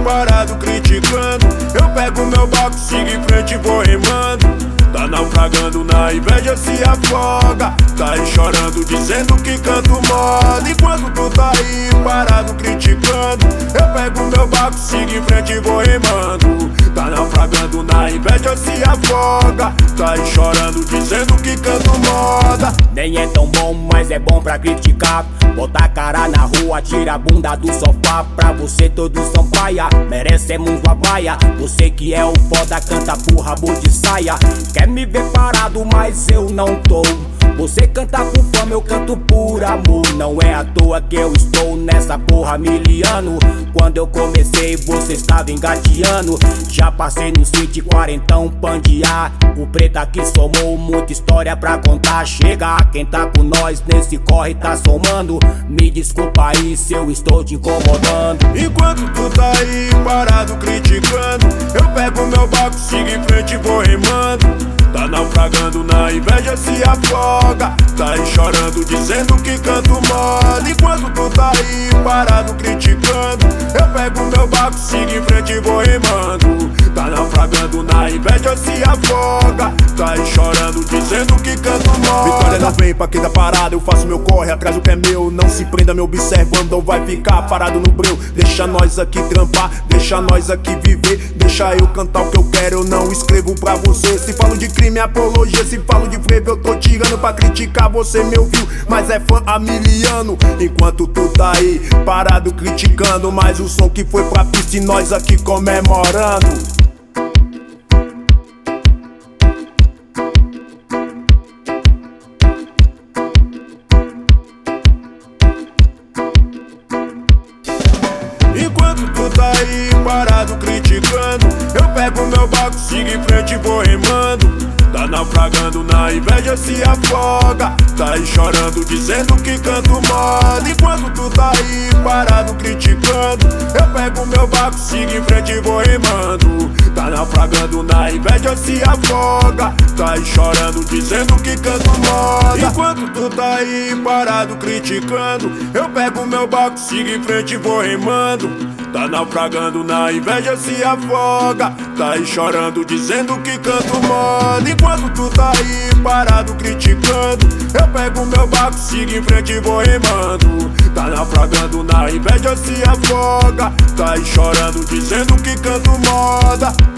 parado criticando. Eu pego meu barco, sigo em frente e vou remando. Tá naufragando na inveja, se afoga. Tá aí chorando, dizendo que canto moda. Enquanto tu tá aí parado criticando, eu pego meu barco, sigo em frente e vou remando. Tá naufragando na inveja, se afoga. Tá aí chorando, dizendo que canto moda. Nem é tão bom, mas é bom pra criticar. Bota a cara na rua, tira a bunda do sofá. Pra você todos são paia, merecemos uma baia. Você que é o foda, canta por rabo de saia. Quer me ver parado, mas eu não tô. Você canta por fama, eu canto por amor. Não é à toa que eu estou nessa porra miliano. Quando eu comecei, você estava engateando. Já passei no City, quarentão, pandear. O preto aqui somou muita história pra contar. Chega quem tá com nós nesse corre tá somando. Me desculpa aí se eu estou te incomodando. Enquanto tu tá aí parado criticando, eu pego meu barco, sigo em frente e vou remando. Tá naufragando na inveja, se afoga. Tá aí chorando, dizendo que canto moda. Enquanto tu tá aí parado criticando, eu pego meu barco, sigo em frente e vou remando. Tá naufragando na inveja, se afoga. Tá aí chorando, dizendo que canto moda. Vitória não vem pra quem tá parado, eu faço meu corre atrás do que é meu. Não se prenda me observando ou vai ficar parado no breu. Deixa nós aqui trampar, deixa nós aqui viver. Deixa eu cantar o que eu quero, eu não escrevo pra você. Se falo de crime, apologia, se falo de frevo, eu tô tirando pra criticar. Você me ouviu, mas é fã amiliano. Enquanto tu tá aí parado criticando, mas o som que foi pra pista e nós aqui comemorando. Enquanto tu tá aí parado criticando, eu pego meu barco, sigo em frente e vou remando. Tá naufragando na inveja, se afoga. Tá aí chorando, dizendo que canto moda. Enquanto tu tá aí parado criticando, eu pego meu barco, sigo em frente e vou remando. Tá naufragando na inveja, se afoga. Tá aí chorando, dizendo que canto moda. Enquanto tu tá aí parado criticando, eu pego meu barco, sigo em frente e vou remando. Tá naufragando na inveja, se afoga. Tá aí chorando, dizendo que canto moda. Enquanto tu tá aí parado criticando, eu pego meu barco, sigo em frente e vou remando. Tá naufragando na inveja, se afoga. Tá aí chorando, dizendo que canto moda.